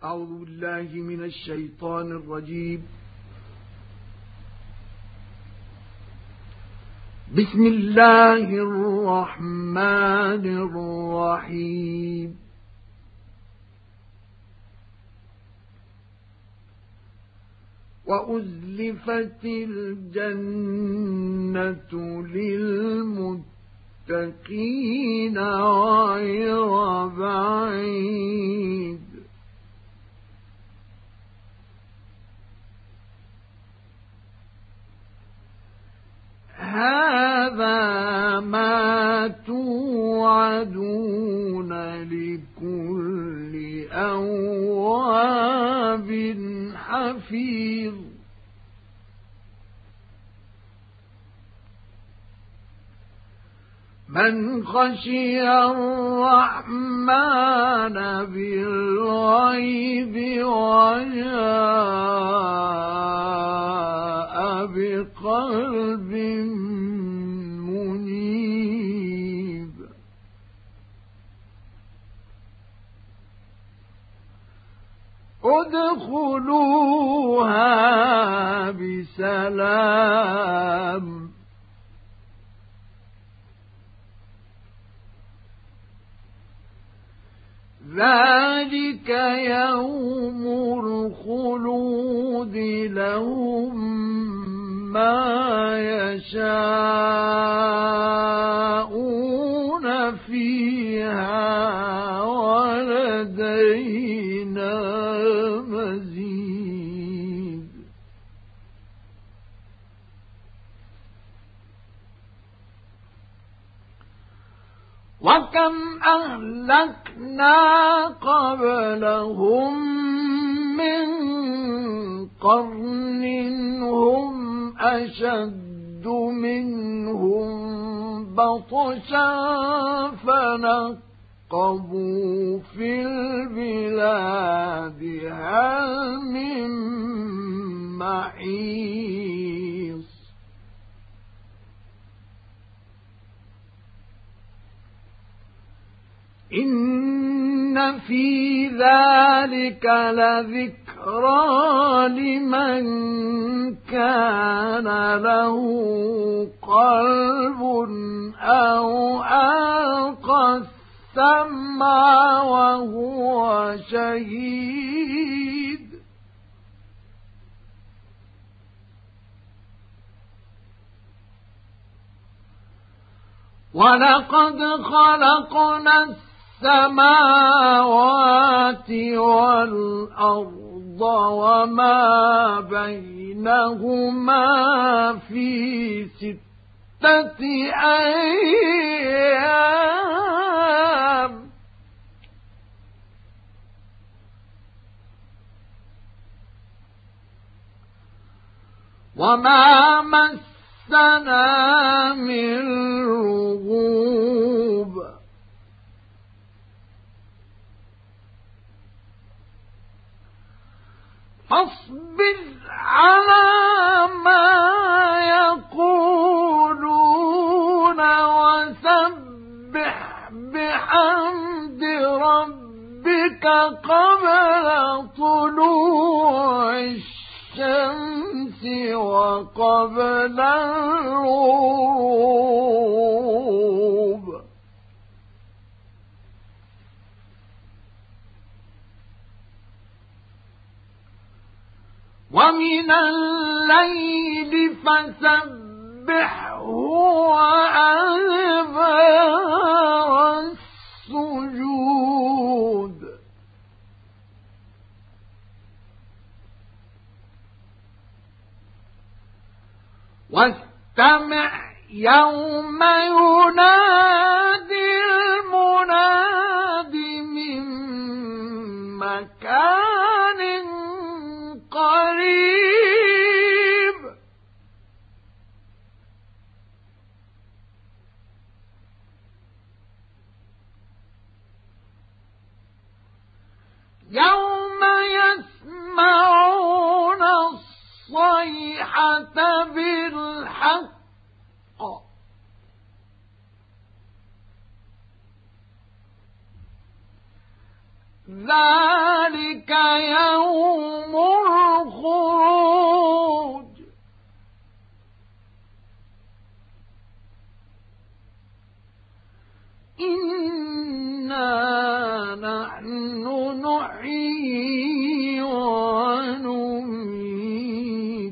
أعوذ بالله من الشيطان الرجيم. بسم الله الرحمن الرحيم. وأزلفت الجنة للمتقين غير بعيد. هذا ما توعدون لكل أواب حفيظ. من خشي الرحمن بالغيب وجاء بقلب منيب. ادخلوها بسلام. ذلك يوم الخلود لهم ما يشاءون فيها ولدينا مزيد. وكم أهلكنا قبلهم من قرن هم أشد منهم بطشا فنقبوا في البلاد هل من محيص. إن في ذلك لذكرى لمن كان له قلب أو ألقى السمع وهو شهيد. ولقد خلقنا السماوات والأرض وما بينهما في 6 أيام وما مسنا من لغوب. فاصبر على ما يقولون وسبح بحمد ربك قبل طلوع الشمس وقبل الغروب. ومن الليل فسبحه وأدبار السجود. واستمع يوم ينادي المناد من مكان قريب. يوم يسمعون الصيحة بالحق ذلك نحيي ونميت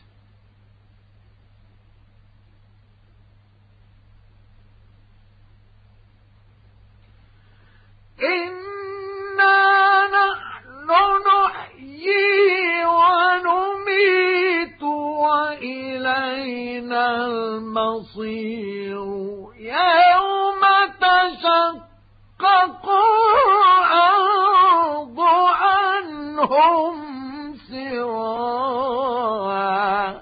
إنا نحن نحيي ونميت وإلينا المصير يوم تشقق الأرض عنهم سراعا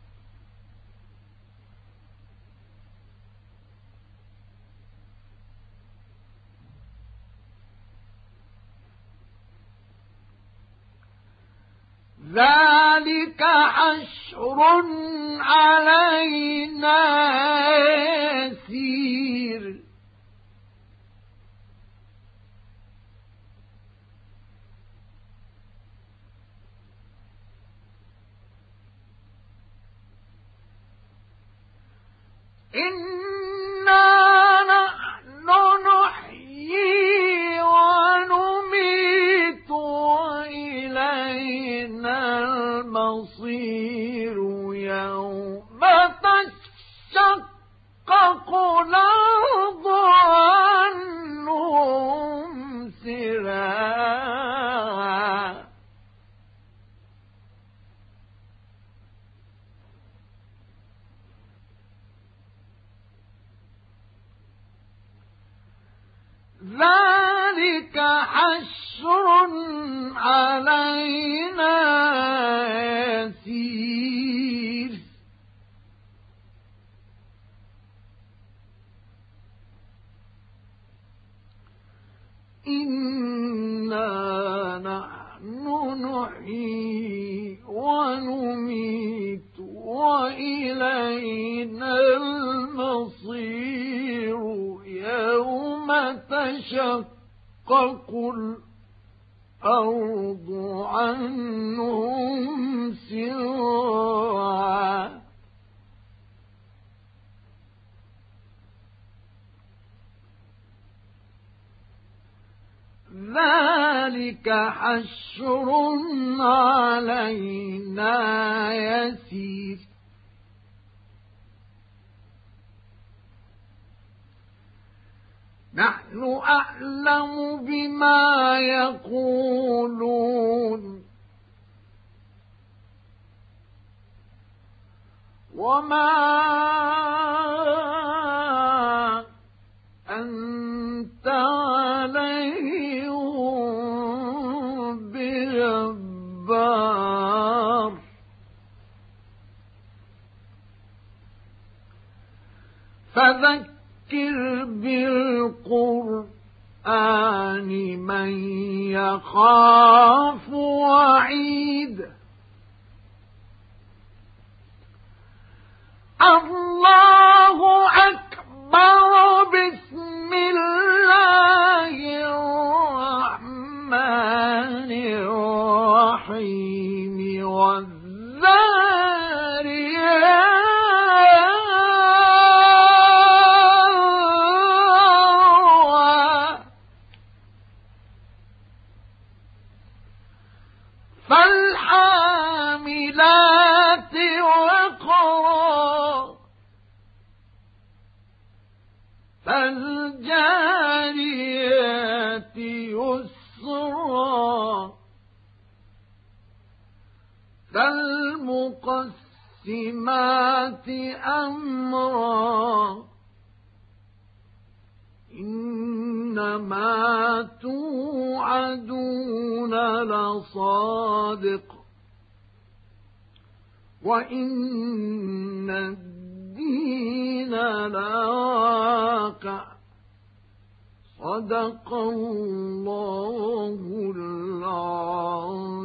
ذلك حشر علينا يسير إنا نحن نحيي ونميت وإلينا المصير يوم تشقق الأرض عنهم سراعا ذلك حشر علينا يسير إنا نحن نحيي ونميت وإلينا المصير يوم تشقق الأرض عنهم سراعا ذلك حشر علينا يسير نحن أعلم بما يقولون وما أنت عليهم بجبار فذكر بالقرآن من يخاف وعيد الله أكبر بسم الله الرحمن الرحيم والذاريات فالحاملات وقرا فالجاريات يسرا فالمقسمات أمرا إنما توعدون لصادق وإن الدين لواقع صدق الله العظيم.